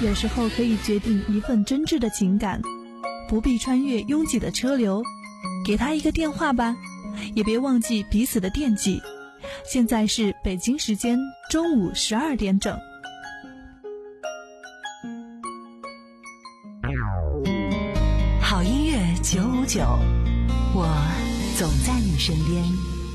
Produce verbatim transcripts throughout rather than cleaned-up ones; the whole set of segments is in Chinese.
有时候可以决定一份真挚的情感，不必穿越拥挤的车流，给他一个电话吧，也别忘记彼此的惦记。现在是北京时间中午十二点整。 好音乐九五九，我总在你身边。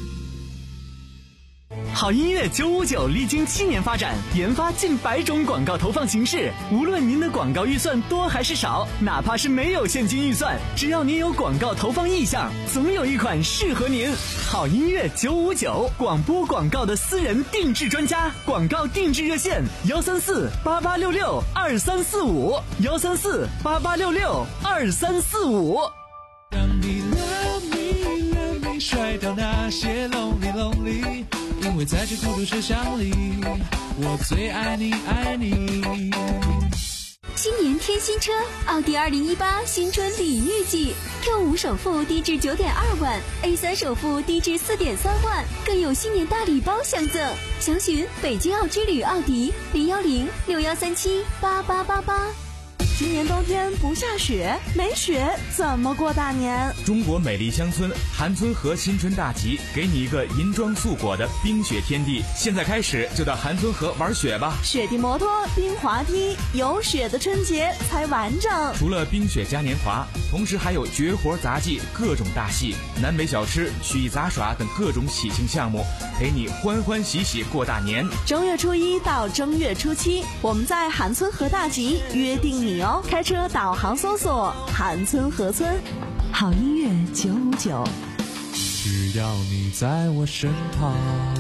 好音乐九五九历经七年发展，研发近百种广告投放形式。无论您的广告预算多还是少，哪怕是没有现金预算，只要您有广告投放意向，总有一款适合您。好音乐九五九，广播广告的私人定制专家，广告定制热线幺三四八八六六二三四五幺三四八八六六二三四五。 让你 love me love me 甩掉那些 lonely lonely，因为在这孤独车厢里，我最爱你爱你。 新年添新车，奥迪二零一八新春礼遇季 ，Q 五首付低至九点二万 ，A 三首付低至四点三万，更有新年大礼包相赠。详询北京奥之旅奥迪零幺零六幺三七八八八八。 今年冬天不下雪，没雪怎么过大年？ 中国美丽乡村韩村河新春大集，给你一个银装素裹的冰雪天地。现在开始就到韩村河玩雪吧！ 雪地摩托、冰滑梯，有雪的春节才完整。 除了冰雪嘉年华，同时还有绝活杂技、各种大戏、南北小吃、曲艺杂耍等各种喜庆项目，陪你欢欢喜喜过大年。 正月初一到正月初七，我们在韩村河大集约定你哦。开车导航搜索韩村河村。 好音乐九五九， 只要你在我身旁。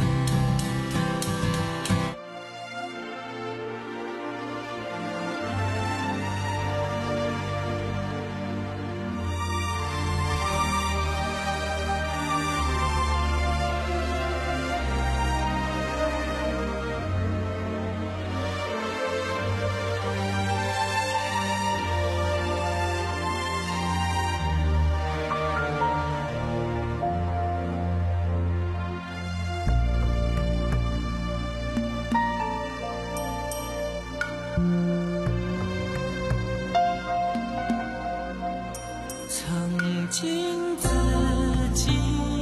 曾经自己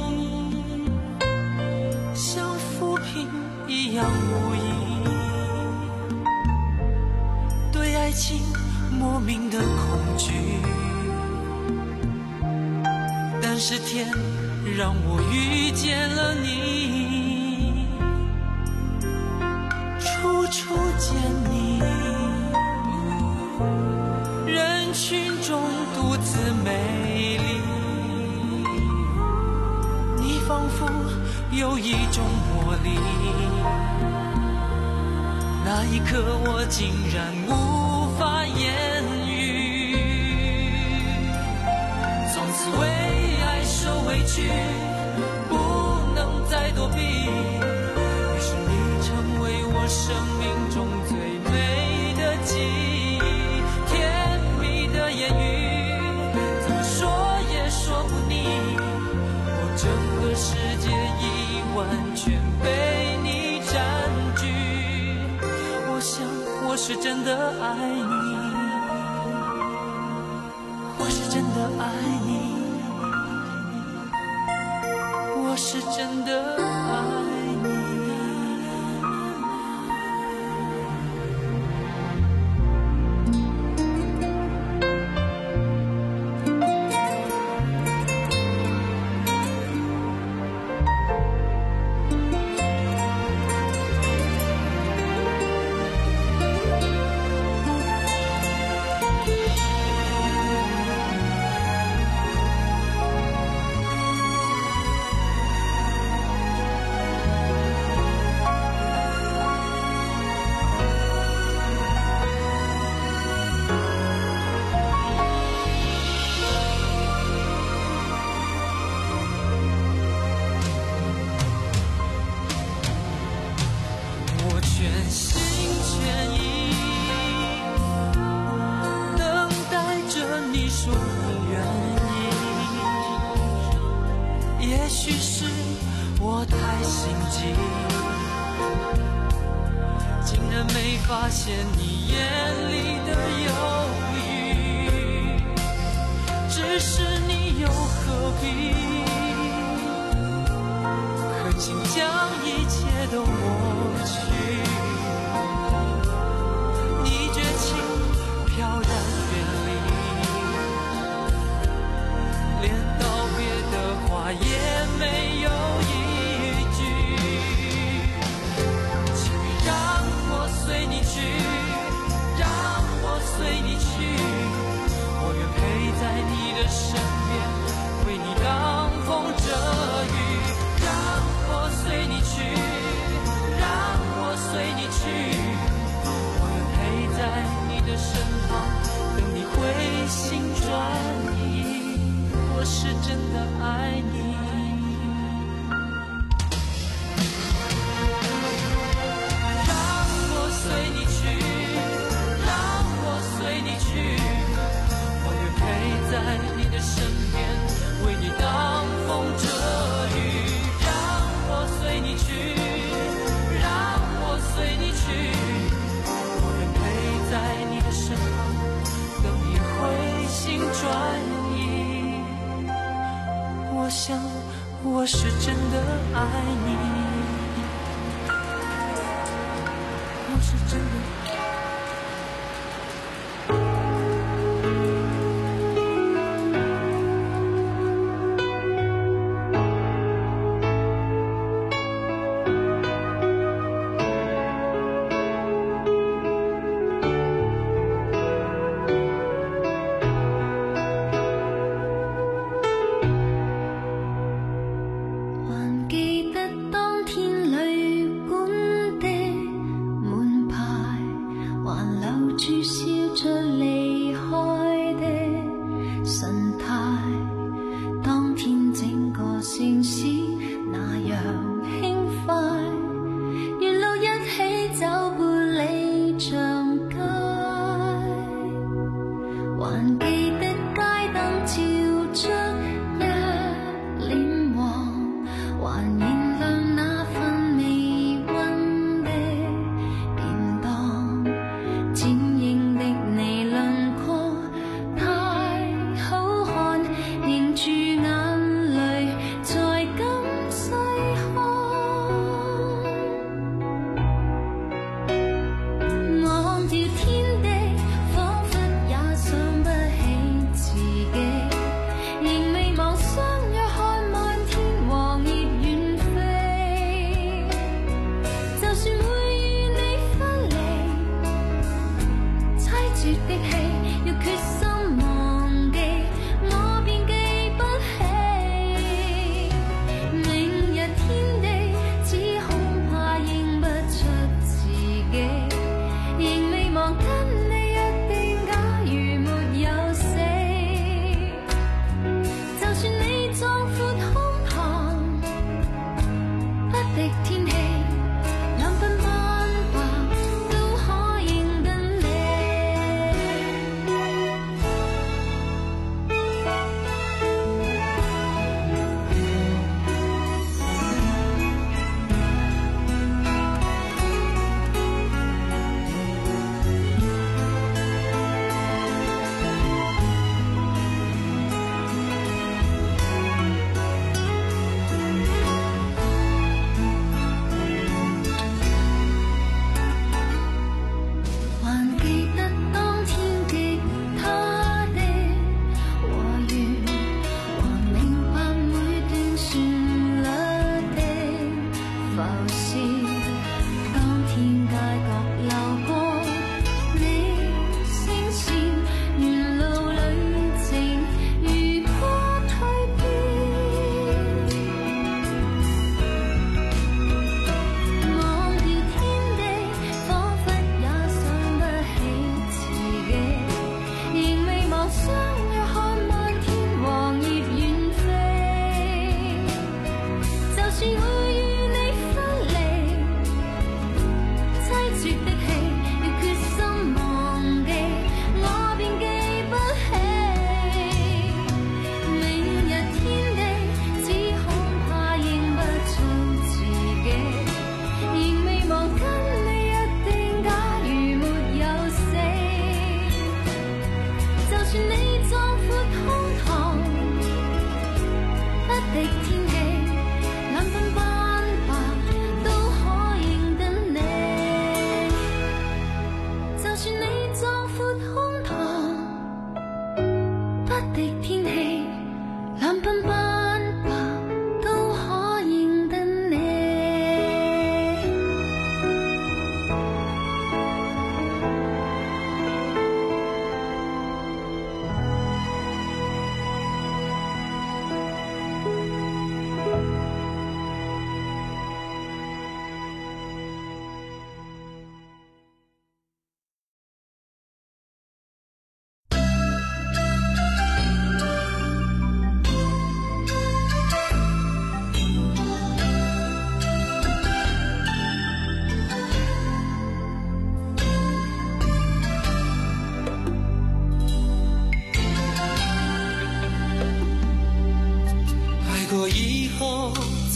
像浮萍一样无依，对爱情莫名的恐惧，但是天让我遇见了你，处处见你，人群中独自美丽，你仿佛有一种魔力，那一刻我竟然无法言语，从此为爱受委屈，不能再躲避，于是你成为我生命中最美的记忆，甜蜜的言语怎么说也说不腻，我整个世界已完全被你占据，我想我是真的爱你，我是真的爱你，我是真的爱你。也许是我太心急， 竟然没发现你眼里的犹豫，只是你又何必狠心将一切都抹去？你绝情飘然远离，连道别的话也没有一句。请你让我随你去，让我随你去，我愿陪在你的身边，为你挡风遮雨。让我随你去，让我随你去，我愿陪在你的身旁，等你回心转意，我是真的爱你。让我随你去，让我随你去，我愿陪在你的身边，为你挡风遮雨。让我随你去，让我随你去，我愿陪在你的身旁，等你回心转意。我想我是真的爱你，我是真的。 還記得當天旅館的門牌。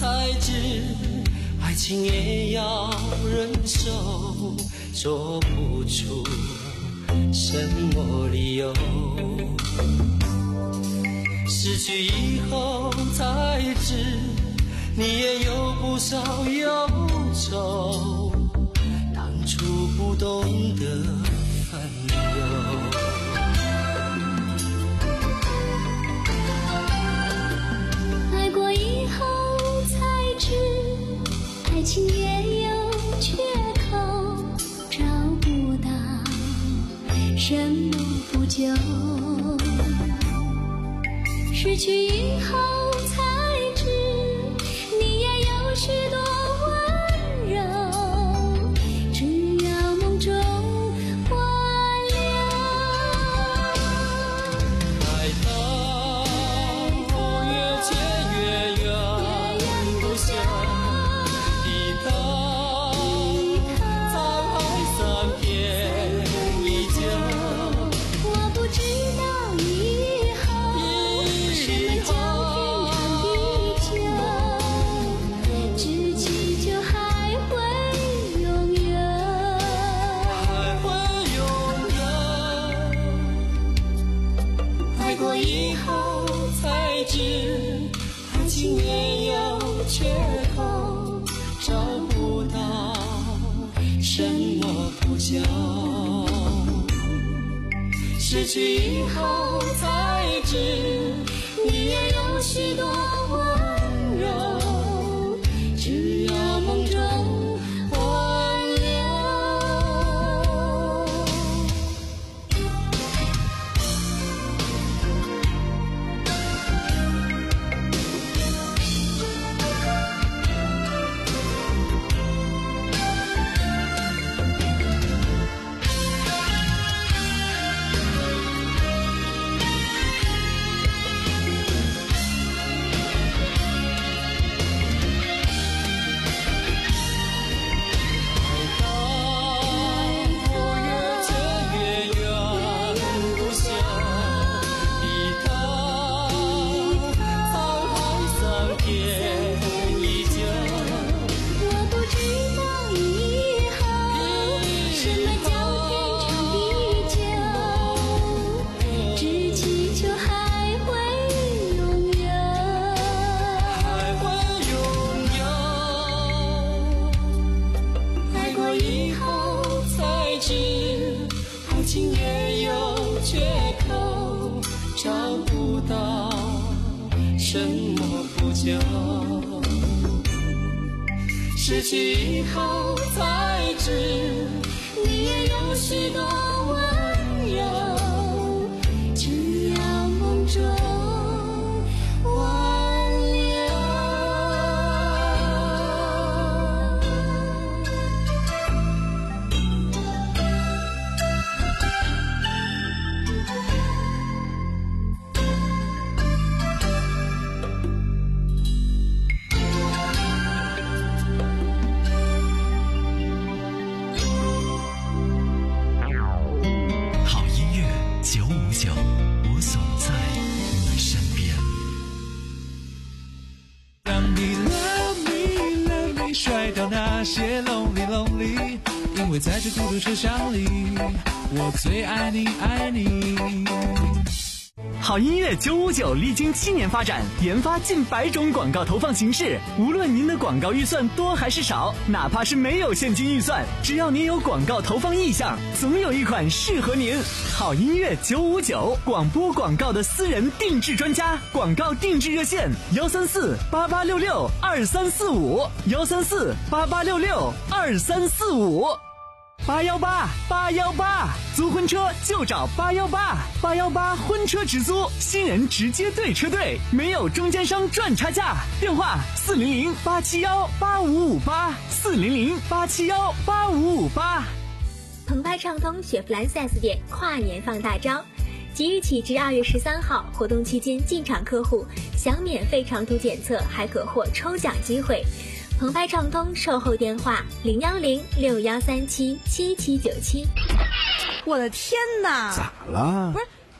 才知爱情也要忍受，说不出什么理由。失去以后才知，你也有不少忧愁，当初不懂得分忧。 爱过以后才知，爱情也有缺口，找不到什么补救。失去以后才知，你也有许多温柔，只要梦中挽留。 爱到越结越远，不想一到沧海桑田依旧。 我不知道以后什么叫天长地久，只祈求还会永远， 还会永远。爱过以后才知，爱情也有缺口，找不到什么补救。失去以后才知，你也有许多温柔，只要梦中挽留。失去以后才知，你也有许多温柔，只要梦中挽留。 那些 lonely lonely， 因为在这孤独车厢里，我最爱你爱你。 好音乐九五九历经七年发展，研发近百种广告投放形式。无论您的广告预算多还是少，哪怕是没有现金预算，只要您有广告投放意向，总有一款适合您。好音乐九五九，广播广告的私人定制专家，广告定制热线：幺三四八八六六二三四五，幺三四八八六六二三四五。八幺八八幺八，租婚车就找八幺八，八幺八婚车直租，新人直接对车队，没有中间商赚差价。电话四零零八七幺八五五八，四零零八七幺八五五八。 澎湃畅通雪佛兰 四 S 店跨年放大招，即日起至二月十三号，活动期间进场客户享免费长途检测，还可获抽奖机会。澎湃畅通售后电话零幺零六幺三七七七九七。 我的天哪！ 咋了？ 不是，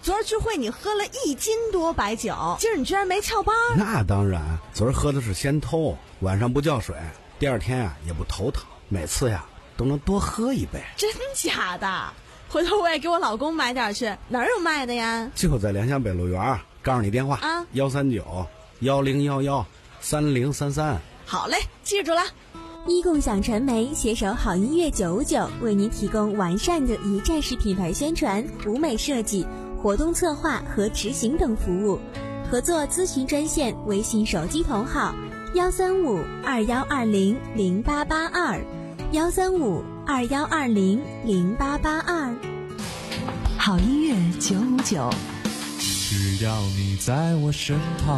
昨儿聚会你喝了一斤多白酒，今儿你居然没翘班？ 那当然，昨儿喝的是先偷，晚上不叫水，第二天啊也不头疼，每次呀都能多喝一杯。 真假的？回头我也给我老公买点去，哪儿有卖的呀？ 就在联想北路园，告诉你电话啊，幺三九幺零幺幺三零三三。 好嘞，记住了。 一共享传媒携手好音乐九五九，为您提供完善的一站式品牌宣传、舞美设计、活动策划和执行等服务。合作咨询专线：微信手机同号幺三五二幺二零零八八二，幺三五二幺二零零八八二。 好音乐九五九， 只要你在我身旁。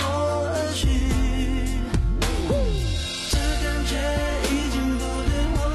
这感觉已经不对我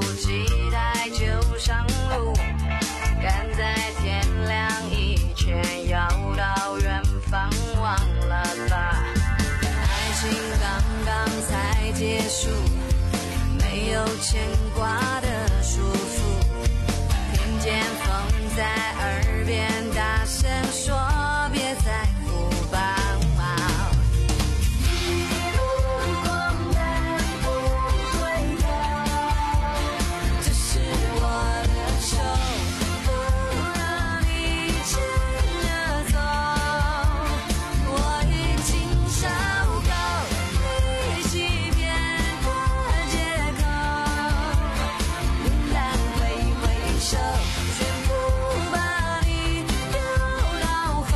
期待就上路，赶在天亮以前要到远方，忘了吧，爱情刚刚才结束，没有牵挂的束缚，听见风在耳边大声说别在乎吧，一路光南不回头，这是我的手，不让你牵着走，我已经受够你欺骗的借口，勇敢挥挥手，全部把你丢到后。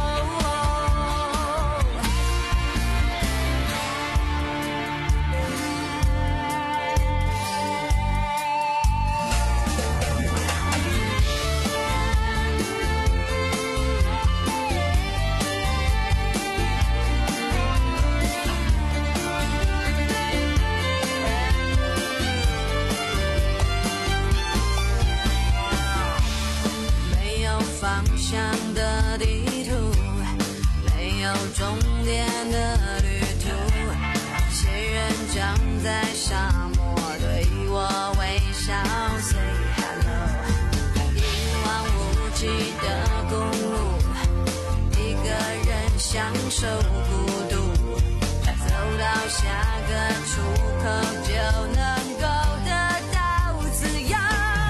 没有方向的地图，没有终点的旅途，谁人站在沙漠对我微笑 say hello， 一望无际的公路，一个人享受孤独，走到下个出口就能够得到自由，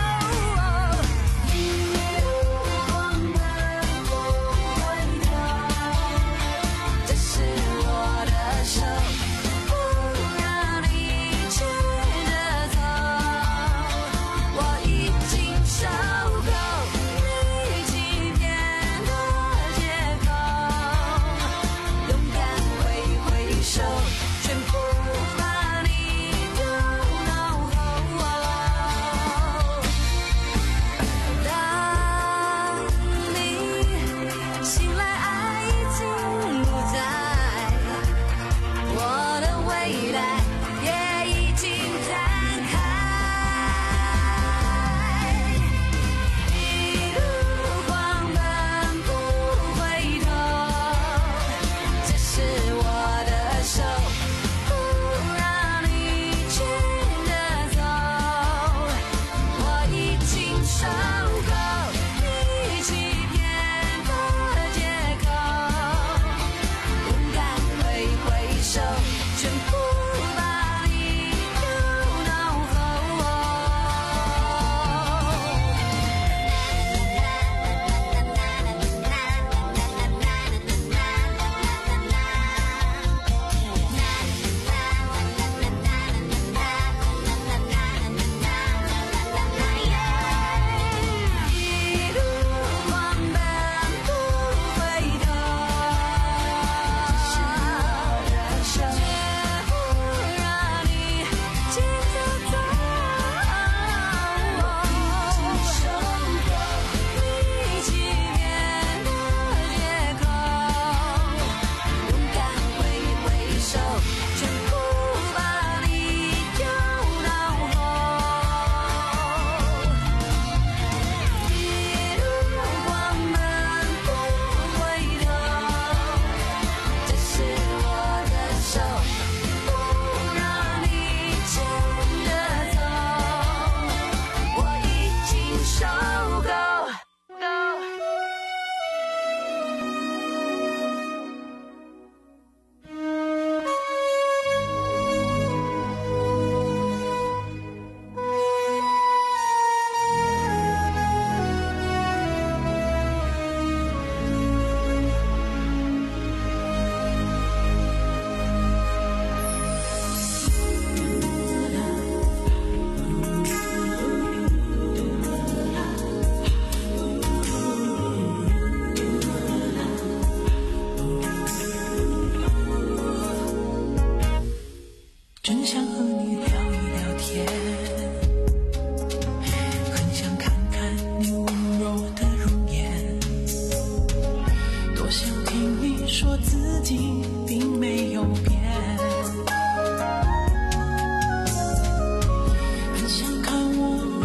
一路光南不回头，这是我的手，不让你牵着走，我已经受够你欺骗的借口，勇敢挥挥手，全部把你丢到后。当你醒来，爱已经不在，我的未来也已经展开，一路狂奔不回头，这是我的手，不让你牵着走，我已经受够你欺骗的借口，勇敢挥挥手，全部把你丢到后。一路狂奔不回头，这是我的手，绝不让你牵着走，我已经受够你欺骗的借口，勇敢挥挥手，全部把你丢到后。一路狂奔不回头，这是我的手，不让你牵着走，我已经受够。 真想和你聊一聊天，很想看看你温柔的容颜，多想听你说自己并没有变，很想看我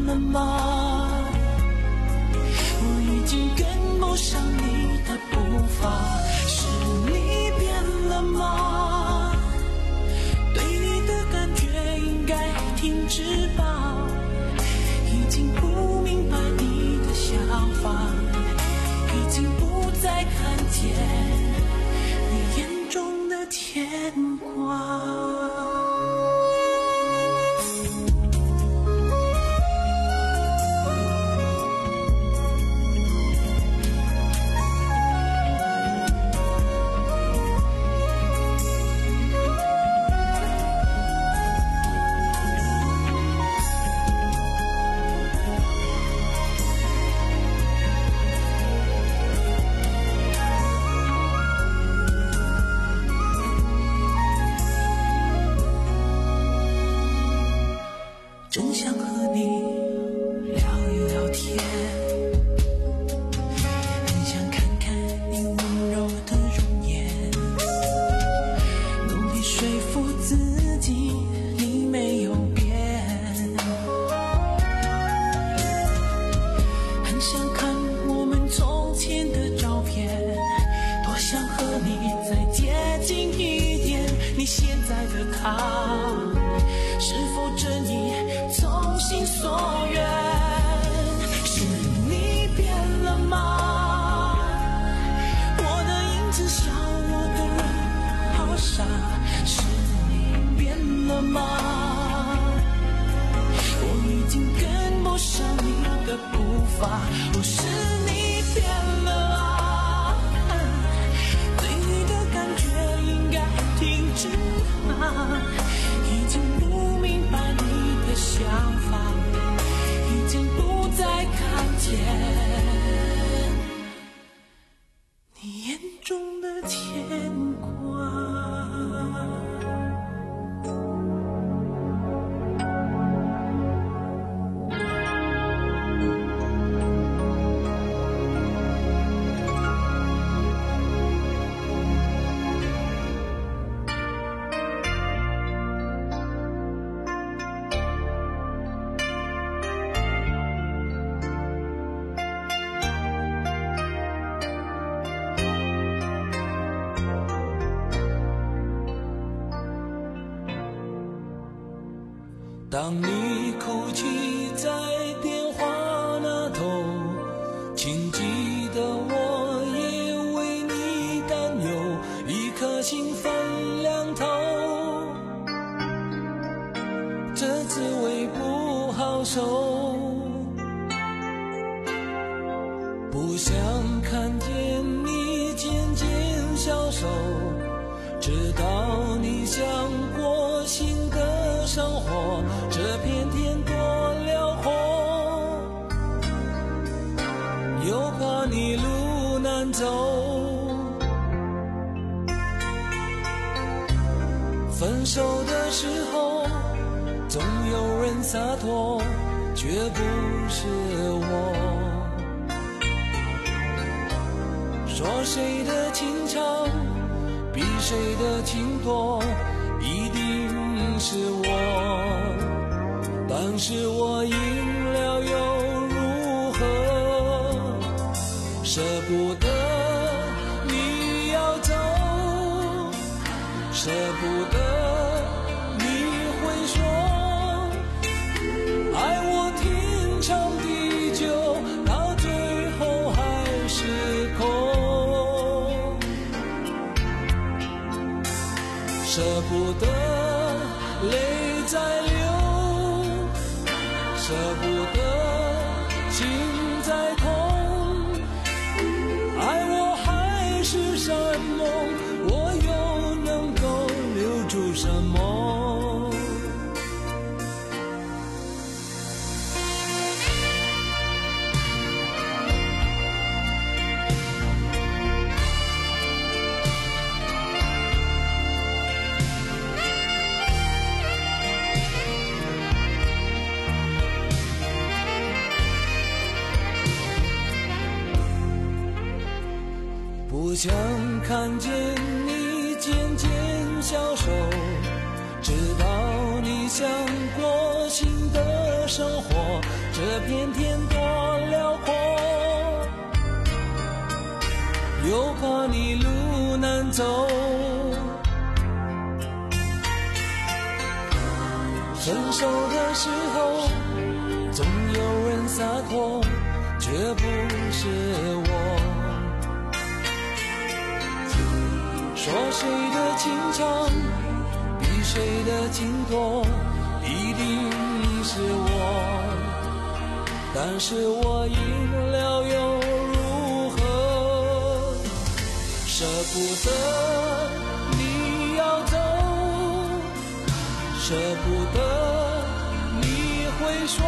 了吗？我已经跟不上你的步伐，是你变了吗？对你的感觉应该停止吧，已经不明白你的想法，已经不再看见你眼中的牵挂。真想和你聊一聊天，很想看看你温柔的容颜，努力说服自己你没有变，很想看我们从前的照片，多想和你再接近一点，你现在的他是否真意从心所愿？是你变了吗？我的影子笑我的人好傻，是你变了吗？我已经跟不上你的步伐，我是你变了啊？对你的感觉应该停止啊，已经不明白你的想法，已经不再看见你眼中的牵挂。当你哭泣在电话那头，请记得我也为你担忧，一颗心分两头，这滋味不好受，不想看见你渐渐消瘦，直到你想过新的生活，这片天多辽阔，又怕你路难走，分手的时候总有人洒脱，却不是我，说谁的情长比谁的情多，一定是我，但是我赢了又如何？舍不得你要走，舍不得你会说，爱我天长地久，到最后还是空，舍不得泪在流，舍不得心在痛，爱我还是山盟，我又能够留住什么？不想看见你渐渐消瘦，直到你想过新的生活， 这片天多辽阔，又怕你路难走。分手的时候，总有人洒脱，却不是我。说谁的情长比谁的情多，一定是我。但是我赢了又如何？舍不得你要走，舍不得你会说，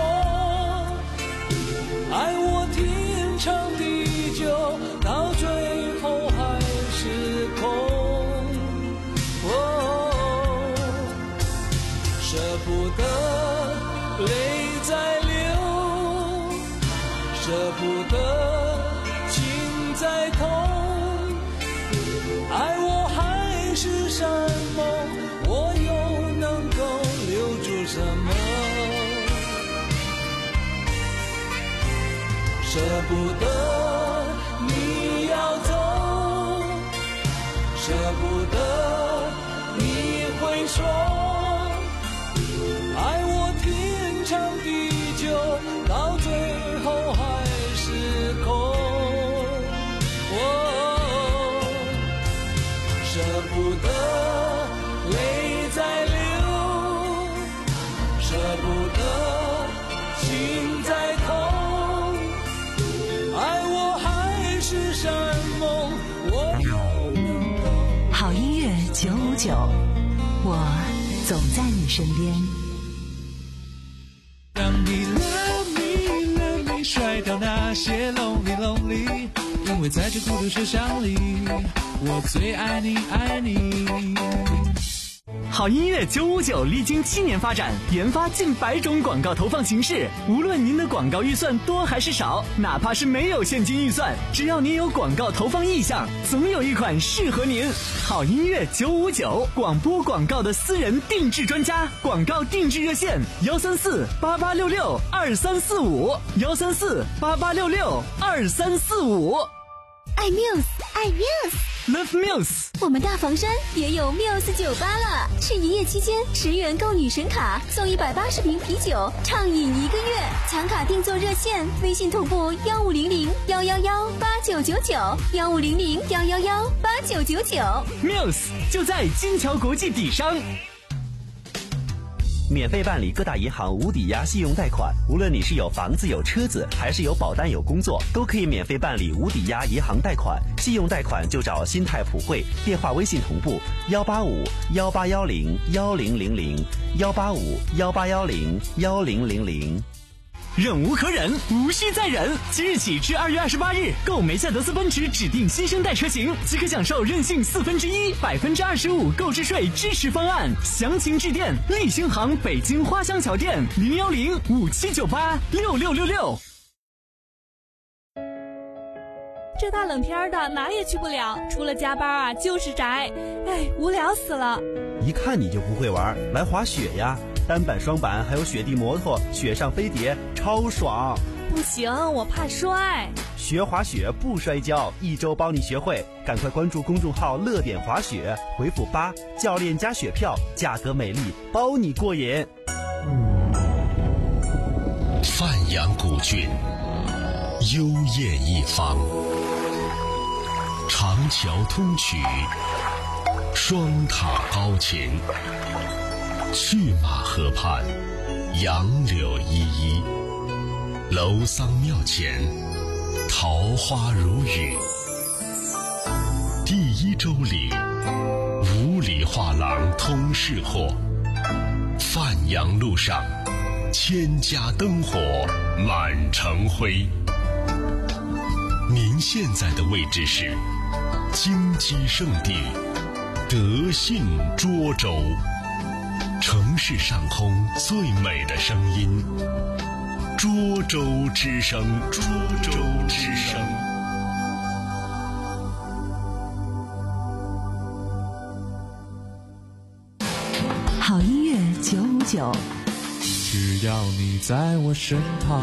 爱我天长地久，到最后还是空。哦，舍不得泪在流，舍不得情在痛，爱我还是山盟，我又能够留住什么？舍不得你要走，舍不得你会说，爱我天长地久，到最后还是空。哦，舍不得泪在流，舍不得情在痛，爱我还是山盟，我又能够。 好音乐九五九，我总在你身边。 让你 love me love me 甩掉那些 lonely lonely， 因为在这孤独车厢里，我最爱你爱你。 好音乐九五九历经七年发展，研发近百种广告投放形式。无论您的广告预算多还是少，哪怕是没有现金预算，只要您有广告投放意向，总有一款适合您。好音乐九五九，广播广告的私人定制专家，广告定制热线：幺三四八八六六二三四五，幺三四八八六六二三四五。 爱 Muse， 爱 Muse。Love Muse， 我们大房山也有 Muse 酒吧了。是营业期间，十元购女神卡送一百八十瓶啤酒，畅饮一个月。抢卡订座热线：微信同步幺五零零幺幺幺八九九九，幺五零零幺幺幺八九九九。 Muse 就在金桥国际底商。 免费办理各大银行无抵押信用贷款，无论你是有房子有车子，还是有保单有工作，都可以免费办理无抵押银行贷款。信用贷款就找新泰普惠，电话微信同步幺八五幺八幺零幺零零零幺八五幺八幺零幺零零零。 忍无可忍，无需再忍。即日起至二月二十八日，购梅赛德斯奔驰指定新生代车型，即可享受任性四分之一、百分之二十五购置税支持方案。详情致电立星行北京花乡桥店零幺零五七九八六六六六。 这大冷天的，哪也去不了，除了加班啊就是宅，哎，无聊死了。 一看你就不会玩，来滑雪呀！单板、双板还有雪地摩托，雪上飞碟，超爽！ 不行，我怕摔。 学滑雪不摔跤，一周帮你学会。赶快关注公众号“乐点滑雪”，回复八，教练加雪票，价格美丽，包你过瘾。 范阳古郡，幽艳一方，长桥通衢，双塔高擎。去马河畔，杨柳依依，楼桑庙前，桃花如雨。第一周里，五里画廊通市货，范阳路上，千家灯火满城辉。您现在的位置是金鸡圣地德信涿州。城市上空最美的声音，涿州之声，涿州之声。 好音乐九五九。 只需要你在我身旁。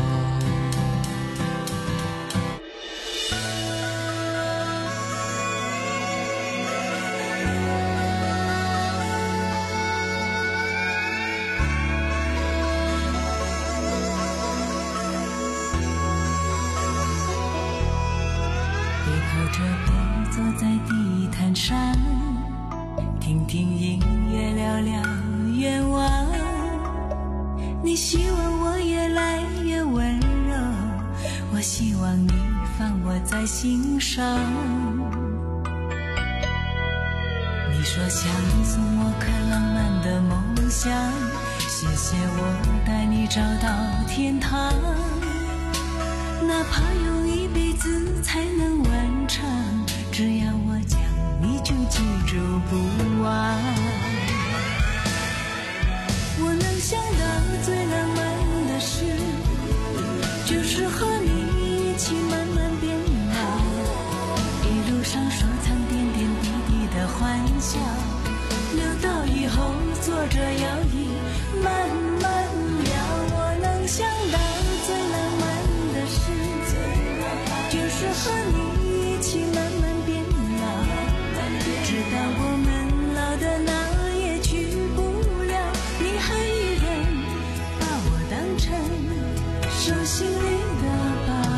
着杯坐在地毯上，听听音乐，聊聊愿望。你希望我越来越温柔，我希望你放我在心上。你说想送我颗浪漫的梦想，谢谢我带你找到天堂，哪怕用一辈子才能完成，只要我讲你就记住不忘。我能想到最浪漫的事，就是和你一起慢慢变老，一路上收藏点点滴滴的欢笑，留到以后坐着摇椅慢慢聊。我能想到最浪漫的事，就是和你一起慢慢变老，直到我们老的哪也去不了，你还依然把我当成手心里的宝。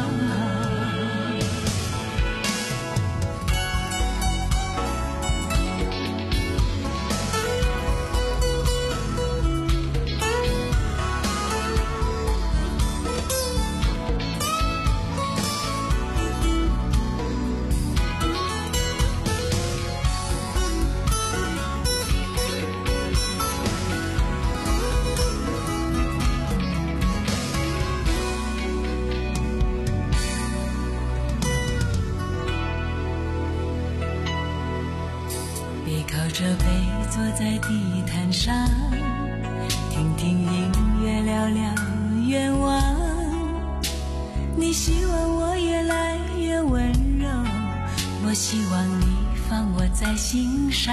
靠着杯坐在地毯上，听听音乐，聊聊愿望。你希望我越来越温柔，我希望你放我在心上。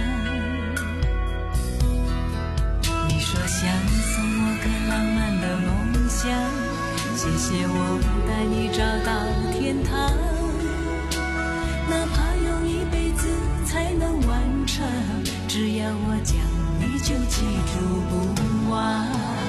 你说想送我个浪漫的梦想，谢谢我带你找到天堂，哪怕用一辈子才能完成，只要我讲你就记住不忘。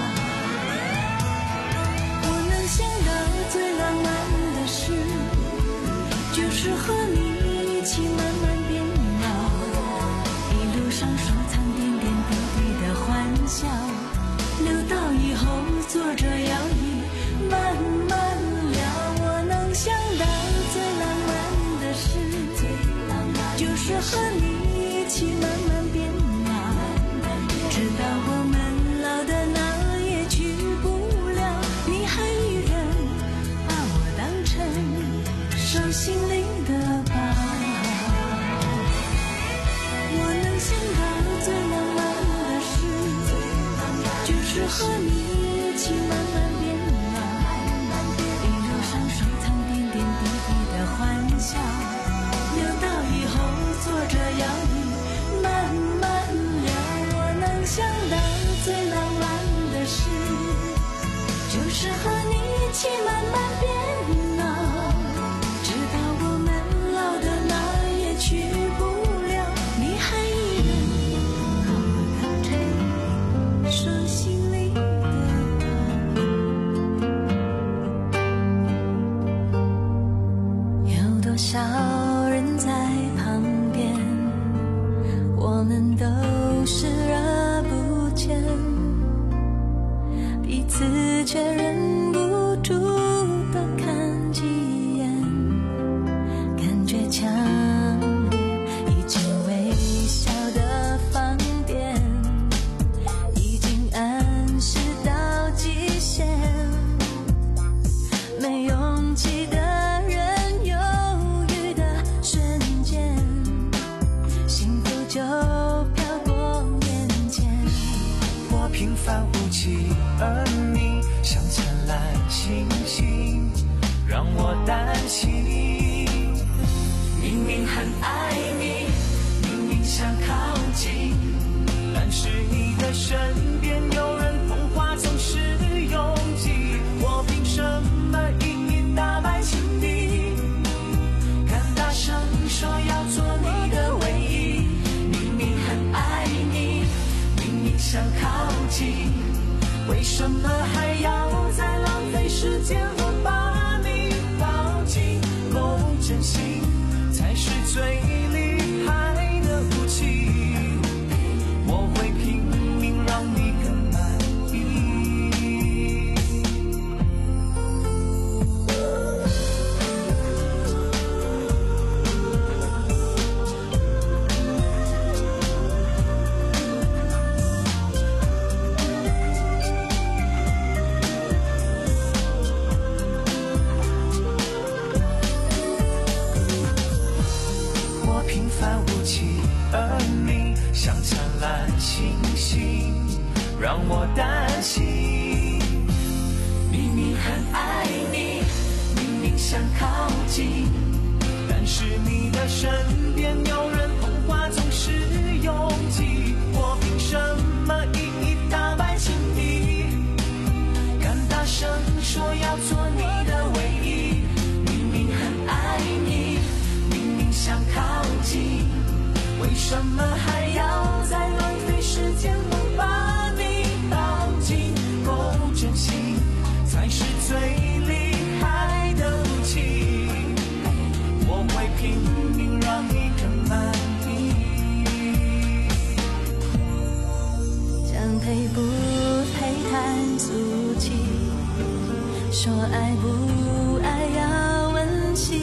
我能想到最浪漫的事，就是和你一起慢慢变老，一路上收藏点点滴滴的欢笑，留到以后坐着摇椅慢慢聊。我能想到最浪漫的事，就是和你一起慢慢变老，直到我们老的哪也去不了，你还依然把我当成手心里的宝。我能想到最浪漫的事，就是和你一起慢慢变老，一路上收藏点点滴滴的欢笑，留到以后坐着摇椅慢慢聊。我能想到最浪漫的事，就是和你一起慢慢变老，直到我们老的哪也去不了，你还依然把我当成手心里的宝。有多少人在旁边，我们都视而不见，彼此却忍不住多看几眼，感觉强烈，已经微小的放电，已经暗示到极限，没勇气的人犹豫的瞬间，幸福就飘过眼前。 我平凡无奇，而你像灿烂星星，让我担心。明明很爱你，明明想靠近，但是你的身边有人童话总是间，我把你抱紧，够真心，才是最厉害的武器。我会拼命让你更满意。我平凡无奇，而你像灿烂星星，让我担心。明明很爱你，明明想靠近，但是你的身边有人捧花总是拥挤。我凭什么一一打败情敌？敢大声说要做你的唯一。明明很爱你，明明想靠近，为什么还要再浪费时间？我把你抱紧，够真心，才是最厉害的武器。我会拼命让你更满意。 想陪不陪谈俗气，说爱不爱要温习，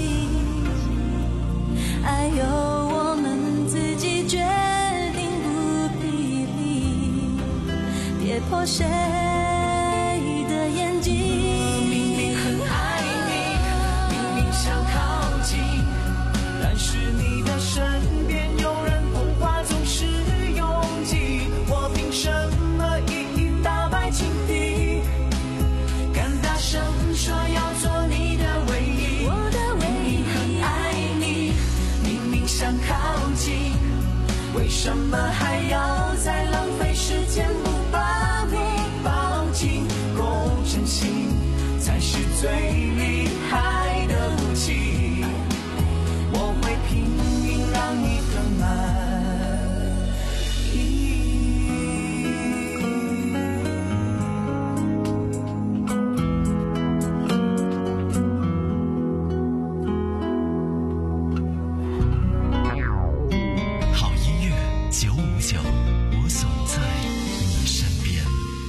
爱由我们自己决定，不必理，别破谁的眼睛。 明明很爱你，明明想靠近，但是你的身边有人捧花总是拥挤。我凭什么一一打败情敌？敢大声说要做你的唯一。 我的唯一。 明明很爱你，明明想靠近，为什么还要再浪费时间？不把你抱紧，够真心，才是最厉害的武器。我会拼命让你更满意。 好音乐九五九，我总在你身边。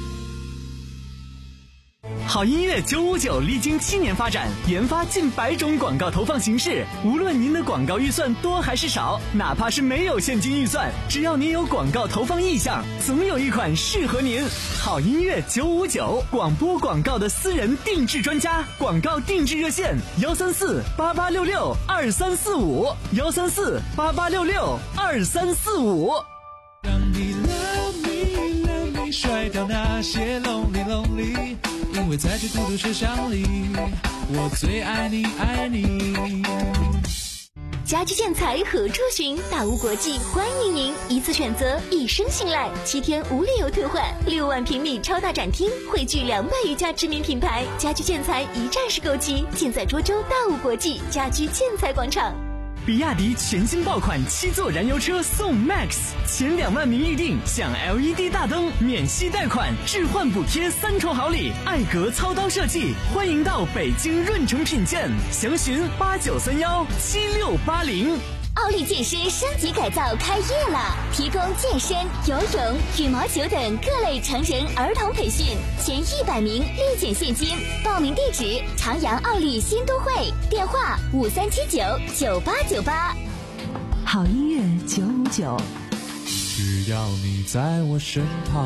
好音乐九五九历经七年发展，研发近百种广告投放形式。无论您的广告预算多还是少，哪怕是没有现金预算，只要您有广告投放意向，总有一款适合您。好音乐九五九，广播广告的私人定制专家，广告定制热线：幺三四八八六六二三四五，幺三四八八六六二三四五。 让你 love me love me， 甩掉那些 lonely lonely， 因为在这孤独世上里，我最爱你爱你。 家居建材何处寻？大屋国际欢迎您，一次选择，一生信赖，七天无理由退换，六万平米超大展厅，汇聚两百余家知名品牌，家居建材一站式购齐，尽在涿州大屋国际家居建材广场。 比亚迪全新爆款七座燃油车送 Max， 前两万名预定享 L E D 大灯、免息贷款、置换补贴三重好礼，艾格操刀设计，欢迎到北京润城品鉴，详询八九三幺七六八零。 奥利健身升级改造开业了，提供健身、游泳、羽毛球等各类成人儿童培训，前一百名立减现金。报名地址：长阳奥利新都会，电话五三七九九八九八。 好音乐九五九， 只要你在我身旁。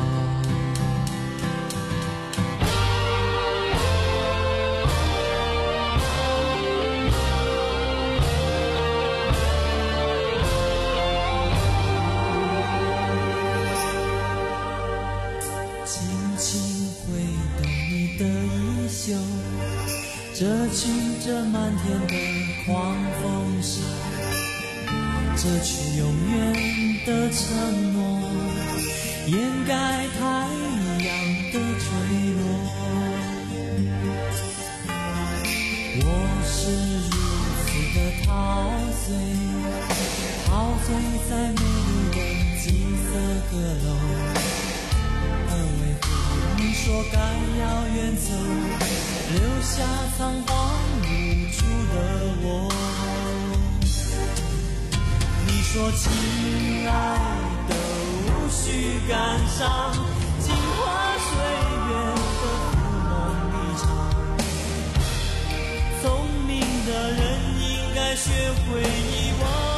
这曲这漫天的狂风下，这曲永远的承诺，掩盖太阳的坠落。我是如此的陶醉，陶醉在美丽的金色阁楼，而为何你你说该要远走，留下仓皇无助的我。你说亲爱的无需感伤，镜花水月的浮梦一场。聪明的人应该学会遗忘。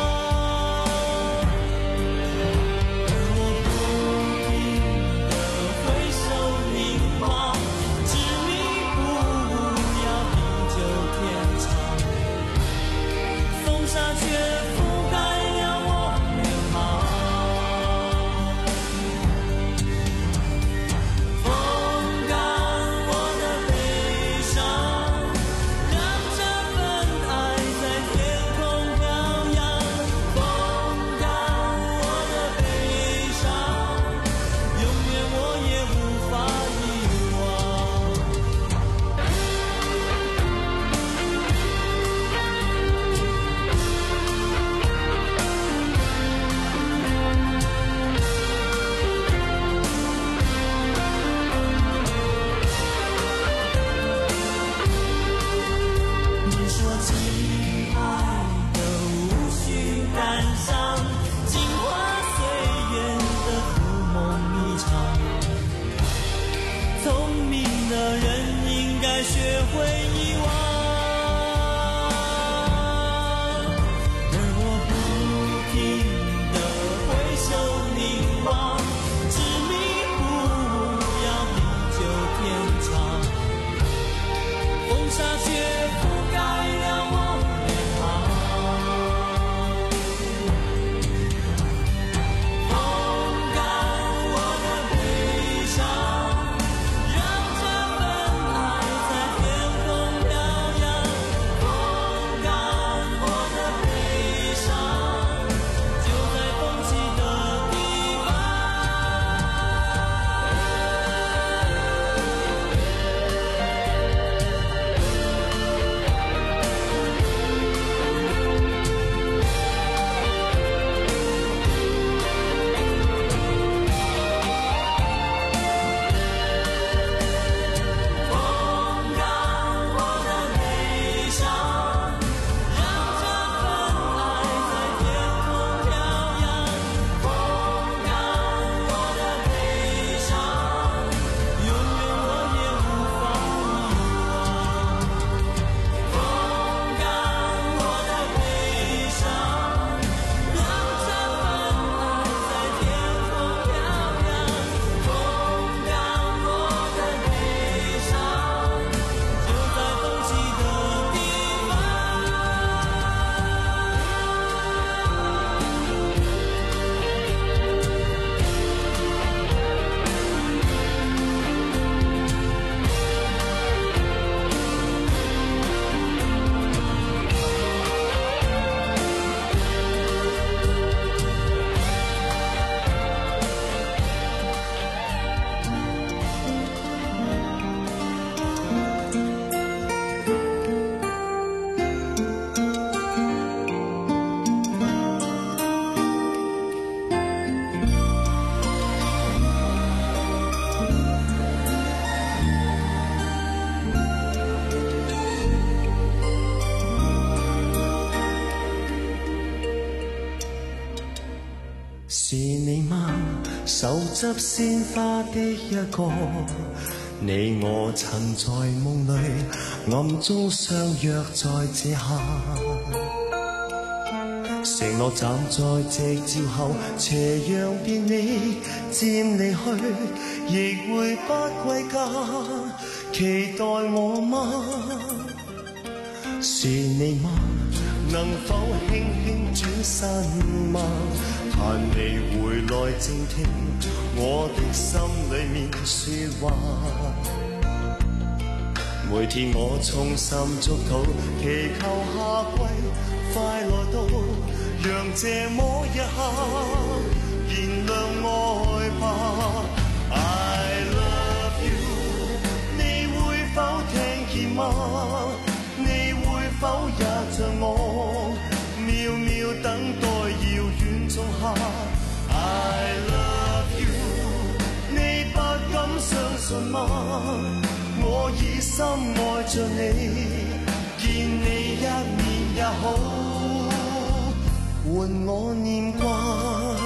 是你吗？手执鲜花的一个，你我曾在梦里暗中相约在这下，承诺站在夕照后，斜阳便你渐离去，亦会不归家，期待我吗？是你吗？能否轻轻转身吗？盼你回来静听我的心里面说话。每天我衷心祝祷，祈求夏季快來到，讓這麼一刻燃亮愛吧。I love you， 你會否聽見嗎？你會否也像我，秒秒等待遙遠仲夏。I love you， 你不敢相信吗？我以心愛着你，見你一面也好，換我念掛。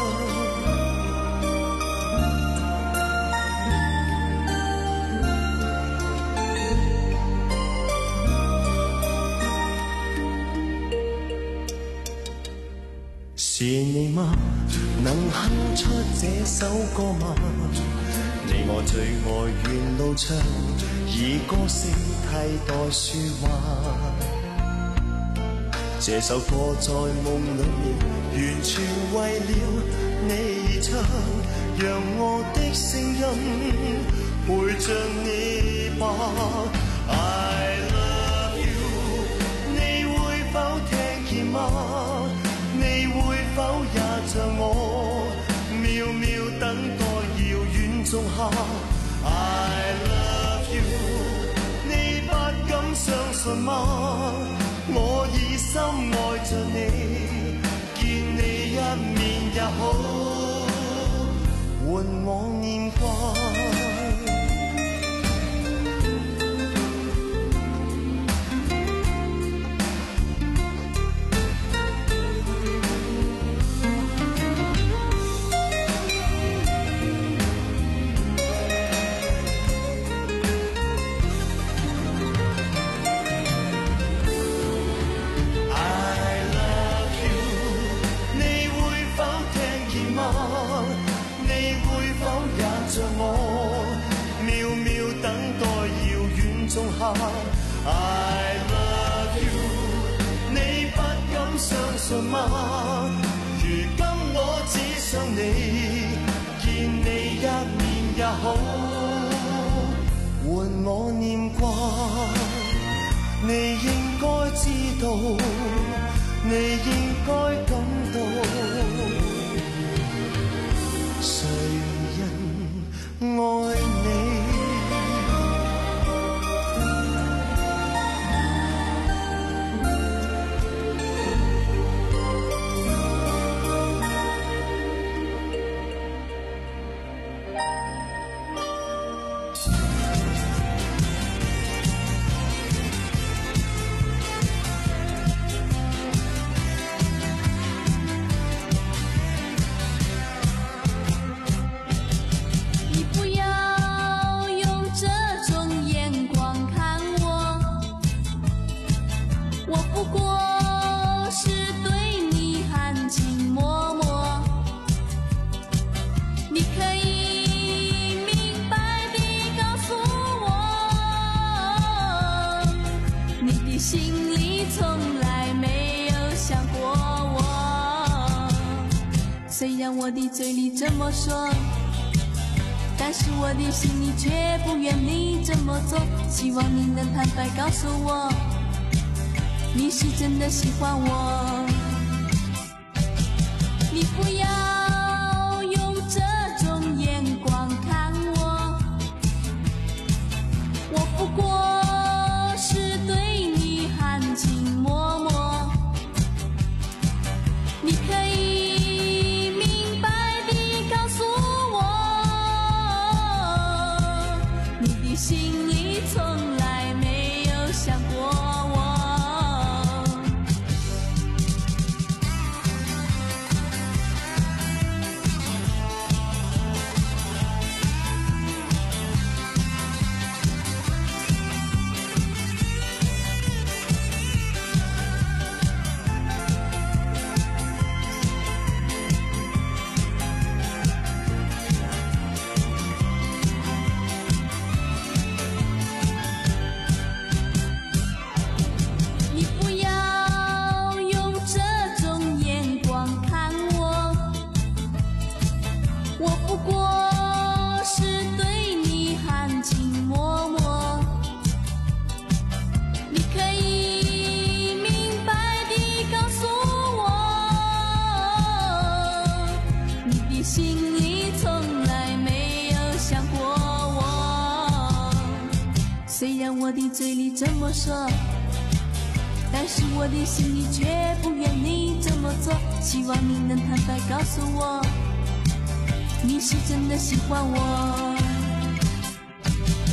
是你嗎？能哼出這首歌嗎？你我最愛沿路唱，以歌聲替代説話。這首歌在夢裏面，完全為了你而唱，讓我的聲音陪着你吧。I love you， 你會否聽見嗎？你會否也像我，秒秒等待遙遠仲夏 I love you， 你不敢相信嗎？我以心愛着你，見你一面也好，換我念掛。I love you， 你不敢相信嗎？如今我只想你，見你一面也好，換我念掛。你應該知道，你應該感到，誰人愛你？ 虽然我的嘴里这么说，但是我的心里却不愿你这么做。希望你能坦白告诉我，你是真的喜欢我。你不要用这种眼光看我，我不过是对你含情脉脉。你可以心里从来没有想过我。虽然我的嘴里这么说，但是我的心里却不愿你这么做。希望你能坦白告诉我，你是真的喜欢我。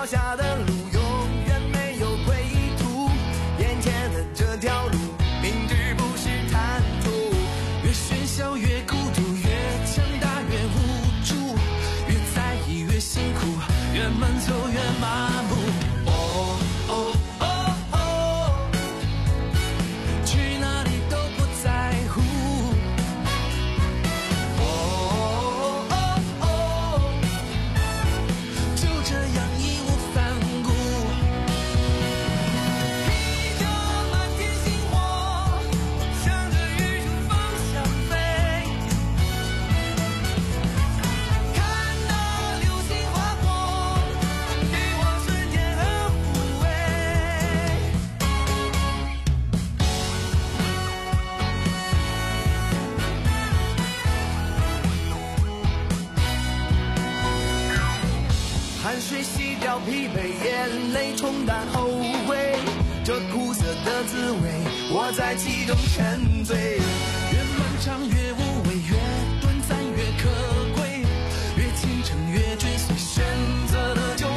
下的路永远没有归途，眼前的这条路明知不是坦途，越喧嚣越孤独，越强大越无助，越在意越辛苦，越闷走越麻木。哦哦哦哦，去哪里都不在乎。哦哦哦，就这样义无反顾。披着满天星火，向着宇宙方向飞。看那流星划过，给我瞬间的抚慰。汗水洗掉疲惫，眼泪冲淡后悔，这苦涩的滋味，我在其中沉醉。越漫长越无味，越短暂越可贵，越虔诚越追随旋